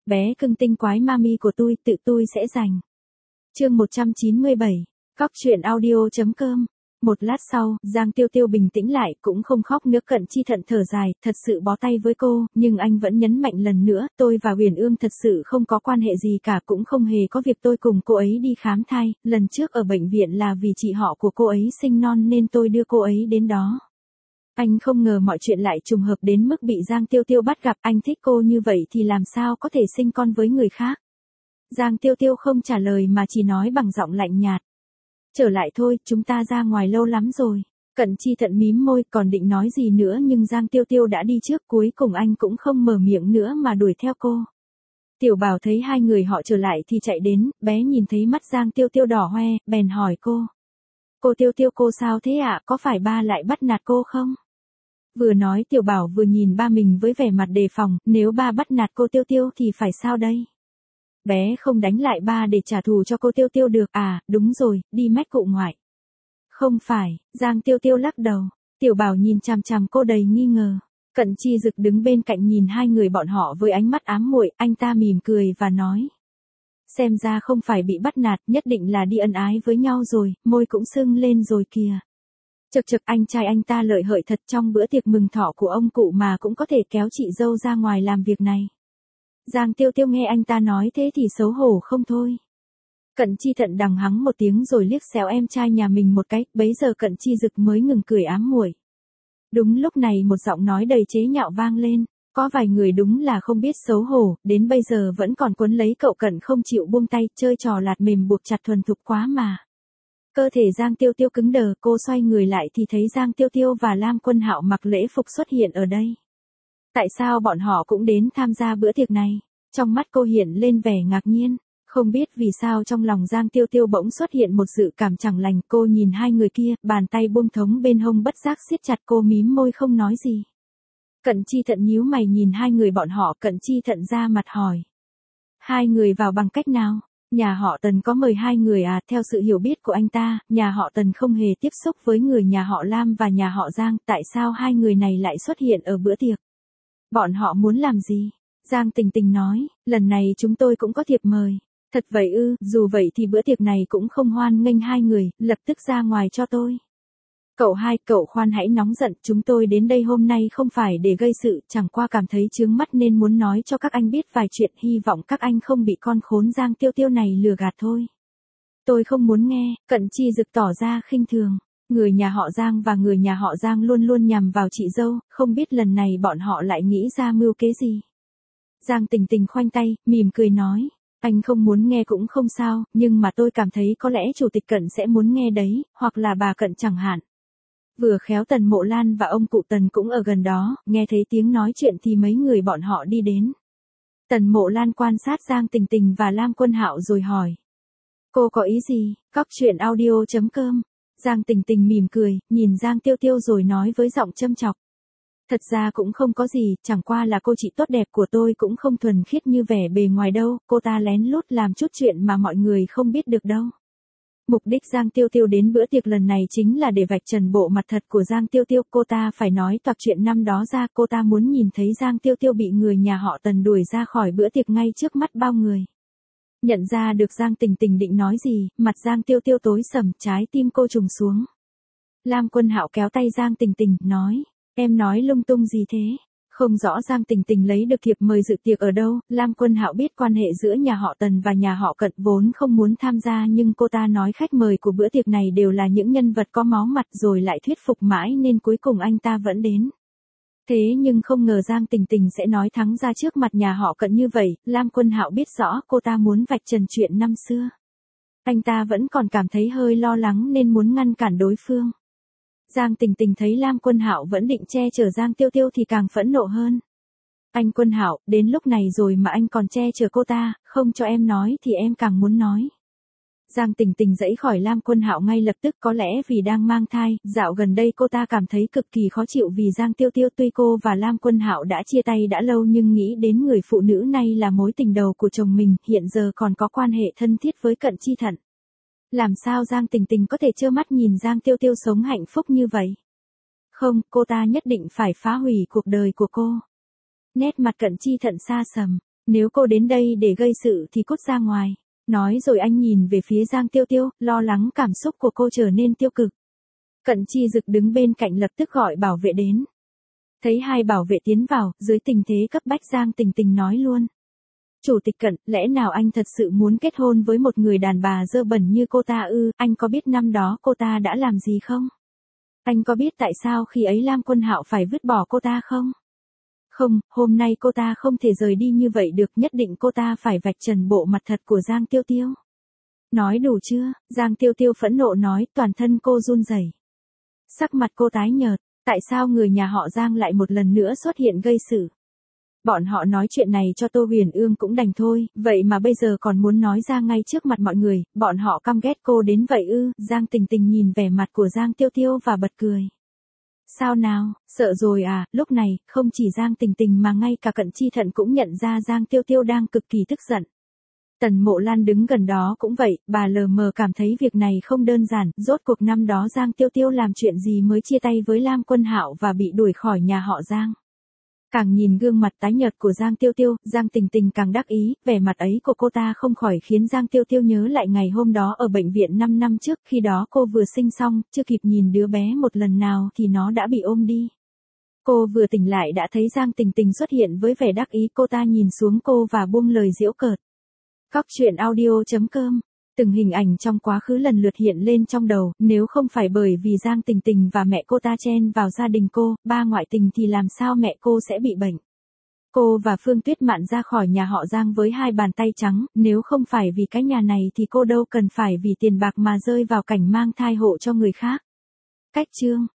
bé cưng tinh quái mami của tự tôi sẽ giành. Chương 197, Cóc truyện audio.com. Một lát sau, Giang Tiêu Tiêu bình tĩnh lại, cũng không khóc nữa. Cận Chi Thận thở dài, thật sự bó tay với cô, nhưng anh vẫn nhấn mạnh lần nữa, tôi và Uyển Ương thật sự không có quan hệ gì cả, cũng không hề có việc tôi cùng cô ấy đi khám thai, lần trước ở bệnh viện là vì chị họ của cô ấy sinh non nên tôi đưa cô ấy đến đó. Anh không ngờ mọi chuyện lại trùng hợp đến mức bị Giang Tiêu Tiêu bắt gặp, anh thích cô như vậy thì làm sao có thể sinh con với người khác. Giang Tiêu Tiêu không trả lời mà chỉ nói bằng giọng lạnh nhạt. Trở lại thôi, chúng ta ra ngoài lâu lắm rồi. Cận Chi Thận mím môi còn định nói gì nữa nhưng Giang Tiêu Tiêu đã đi trước, cuối cùng anh cũng không mở miệng nữa mà đuổi theo cô. Tiểu Bảo thấy hai người họ trở lại thì chạy đến, bé nhìn thấy mắt Giang Tiêu Tiêu đỏ hoe, bèn hỏi cô. Cô Tiêu Tiêu cô sao thế ạ, có phải ba lại bắt nạt cô không? Vừa nói Tiểu Bảo vừa nhìn ba mình với vẻ mặt đề phòng, nếu ba bắt nạt cô Tiêu Tiêu thì phải sao đây? Bé không đánh lại ba để trả thù cho cô Tiêu Tiêu được à, đúng rồi, đi mách cụ ngoại. Không phải, Giang Tiêu Tiêu lắc đầu. Tiểu Bảo nhìn chằm chằm cô đầy nghi ngờ. Cận Chi Dực đứng bên cạnh nhìn hai người bọn họ với ánh mắt ám muội, anh ta mỉm cười và nói. Xem ra không phải bị bắt nạt, nhất định là đi ân ái với nhau rồi, môi cũng sưng lên rồi kìa. Chực chực, anh trai anh ta lợi hợi thật, trong bữa tiệc mừng thọ của ông cụ mà cũng có thể kéo chị dâu ra ngoài làm việc này. Giang Tiêu Tiêu nghe anh ta nói thế thì xấu hổ không thôi. Cận Chi Thận đằng hắng một tiếng rồi liếc xéo em trai nhà mình một cái, bấy giờ Cận Chi Dực mới ngừng cười ám muội. Đúng lúc này một giọng nói đầy chế nhạo vang lên, có vài người đúng là không biết xấu hổ, đến bây giờ vẫn còn quấn lấy cậu Cận không chịu buông tay, chơi trò lạt mềm buộc chặt thuần thục quá mà. Cơ thể Giang Tiêu Tiêu cứng đờ, cô xoay người lại thì thấy Giang Tiêu Tiêu và Lam Quân Hạo mặc lễ phục xuất hiện ở đây. Tại sao bọn họ cũng đến tham gia bữa tiệc này? Trong mắt cô hiện lên vẻ ngạc nhiên, không biết vì sao trong lòng Giang Tiêu Tiêu bỗng xuất hiện một dự cảm chẳng lành, cô nhìn hai người kia, bàn tay buông thống bên hông bất giác siết chặt, cô mím môi không nói gì. Cận Chi Thận nhíu mày nhìn hai người bọn họ, Cận Chi Thận ra mặt hỏi. Hai người vào bằng cách nào? Nhà họ Tần có mời hai người à? Theo sự hiểu biết của anh ta, nhà họ Tần không hề tiếp xúc với người nhà họ Lam và nhà họ Giang, tại sao hai người này lại xuất hiện ở bữa tiệc? Bọn họ muốn làm gì? Giang Tình Tình nói, lần này chúng tôi cũng có thiệp mời. Thật vậy ư, dù vậy thì bữa tiệc này cũng không hoan nghênh hai người, lập tức ra ngoài cho tôi. Cậu hai, cậu khoan hãy nóng giận, chúng tôi đến đây hôm nay không phải để gây sự, chẳng qua cảm thấy chướng mắt nên muốn nói cho các anh biết vài chuyện, hy vọng các anh không bị con khốn Giang Tiêu Tiêu này lừa gạt thôi. Tôi không muốn nghe, Cận Chi Dực tỏ ra khinh thường. Người nhà họ Giang và người nhà họ Giang luôn luôn nhằm vào chị dâu, không biết lần này bọn họ lại nghĩ ra mưu kế gì. Giang Tình Tình khoanh tay, mỉm cười nói, anh không muốn nghe cũng không sao, nhưng mà tôi cảm thấy có lẽ chủ tịch Cận sẽ muốn nghe đấy, hoặc là bà Cận chẳng hạn. Vừa khéo Tần Mộ Lan và ông cụ Tần cũng ở gần đó, nghe thấy tiếng nói chuyện thì mấy người bọn họ đi đến. Tần Mộ Lan quan sát Giang Tình Tình và Lam Quân Hạo rồi hỏi. Cô có ý gì? Cóc truyện audio.com. Giang Tình Tình mỉm cười, nhìn Giang Tiêu Tiêu rồi nói với giọng châm chọc. Thật ra cũng không có gì, chẳng qua là cô chị tốt đẹp của tôi cũng không thuần khiết như vẻ bề ngoài đâu, cô ta lén lút làm chút chuyện mà mọi người không biết được đâu. Mục đích Giang Tiêu Tiêu đến bữa tiệc lần này chính là để vạch trần bộ mặt thật của Giang Tiêu Tiêu, cô ta phải nói toạc chuyện năm đó ra, cô ta muốn nhìn thấy Giang Tiêu Tiêu bị người nhà họ Tần đuổi ra khỏi bữa tiệc ngay trước mắt bao người. Nhận ra được Giang Tình Tình định nói gì, mặt Giang Tiêu Tiêu tối sầm, trái tim cô trùng xuống. Lam Quân Hạo kéo tay Giang Tình Tình, nói, em nói lung tung gì thế? Không rõ Giang Tình Tình lấy được thiệp mời dự tiệc ở đâu, Lam Quân Hạo biết quan hệ giữa nhà họ Tần và nhà họ Cận vốn không muốn tham gia nhưng cô ta nói khách mời của bữa tiệc này đều là những nhân vật có máu mặt rồi lại thuyết phục mãi nên cuối cùng anh ta vẫn đến. Thế nhưng không ngờ Giang Tình Tình sẽ nói thắng ra trước mặt nhà họ Cận như vậy, Lam Quân Hạo biết rõ cô ta muốn vạch trần chuyện năm xưa. Anh ta vẫn còn cảm thấy hơi lo lắng nên muốn ngăn cản đối phương. Giang Tình Tình thấy Lam Quân Hạo vẫn định che chở Giang Tiêu Tiêu thì càng phẫn nộ hơn. Anh Quân Hạo, đến lúc này rồi mà anh còn che chở cô ta, không cho em nói thì em càng muốn nói. Giang Tình Tình giãy khỏi Lam Quân Hạo ngay lập tức, có lẽ vì đang mang thai, dạo gần đây cô ta cảm thấy cực kỳ khó chịu vì Giang Tiêu Tiêu, tuy cô và Lam Quân Hạo đã chia tay đã lâu nhưng nghĩ đến người phụ nữ này là mối tình đầu của chồng mình, hiện giờ còn có quan hệ thân thiết với Cận Chi Thận. Làm sao Giang Tình Tình có thể trơ mắt nhìn Giang Tiêu Tiêu sống hạnh phúc như vậy? Không, cô ta nhất định phải phá hủy cuộc đời của cô. Nét mặt Cận Chi Thận xa sầm, Nếu cô đến đây để gây sự thì cút ra ngoài. Nói rồi anh nhìn về phía Giang Tiêu Tiêu, lo lắng cảm xúc của cô trở nên tiêu cực. Cận Chi Dực đứng bên cạnh lập tức gọi bảo vệ đến. Thấy hai bảo vệ tiến vào, dưới tình thế cấp bách Giang Tình Tình nói luôn. Chủ tịch Cận, lẽ nào anh thật sự muốn kết hôn với một người đàn bà dơ bẩn như cô ta ư? Anh có biết năm đó cô ta đã làm gì không? Anh có biết tại sao khi ấy Lam Quân Hạo phải vứt bỏ cô ta không? Không, hôm nay cô ta không thể rời đi như vậy được, nhất định cô ta phải vạch trần bộ mặt thật của Giang Tiêu Tiêu. Nói đủ chưa? Giang Tiêu Tiêu phẫn nộ nói, toàn thân cô run rẩy. Sắc mặt cô tái nhợt, tại sao người nhà họ Giang lại một lần nữa xuất hiện gây sự? Bọn họ nói chuyện này cho Tô Huyền Ương cũng đành thôi, vậy mà bây giờ còn muốn nói ra ngay trước mặt mọi người, bọn họ căm ghét cô đến vậy ư? Giang Tình Tình nhìn vẻ mặt của Giang Tiêu Tiêu và bật cười. Sao nào, sợ rồi à? Lúc này, không chỉ Giang Tình Tình mà ngay cả Cận Chi Thận cũng nhận ra Giang Tiêu Tiêu đang cực kỳ tức giận. Tần Mộ Lan đứng gần đó cũng vậy, bà lờ mờ cảm thấy việc này không đơn giản, rốt cuộc năm đó Giang Tiêu Tiêu làm chuyện gì mới chia tay với Lam Quân Hạo và bị đuổi khỏi nhà họ Giang. Càng nhìn gương mặt tái nhợt của Giang Tiêu Tiêu, Giang Tình Tình càng đắc ý, vẻ mặt ấy của cô ta không khỏi khiến Giang Tiêu Tiêu nhớ lại ngày hôm đó ở bệnh viện 5 năm trước, khi đó cô vừa sinh xong, chưa kịp nhìn đứa bé một lần nào thì nó đã bị ôm đi. Cô vừa tỉnh lại đã thấy Giang Tình Tình xuất hiện với vẻ đắc ý, cô ta nhìn xuống cô và buông lời giễu cợt. Cóc truyện audio.com. Từng hình ảnh trong quá khứ lần lượt hiện lên trong đầu, nếu không phải bởi vì Giang Tình Tình và mẹ cô ta chen vào gia đình cô, ba ngoại tình thì làm sao mẹ cô sẽ bị bệnh. Cô và Phương Tuyết Mạn ra khỏi nhà họ Giang với hai bàn tay trắng, nếu không phải vì cái nhà này thì cô đâu cần phải vì tiền bạc mà rơi vào cảnh mang thai hộ cho người khác. Cách chương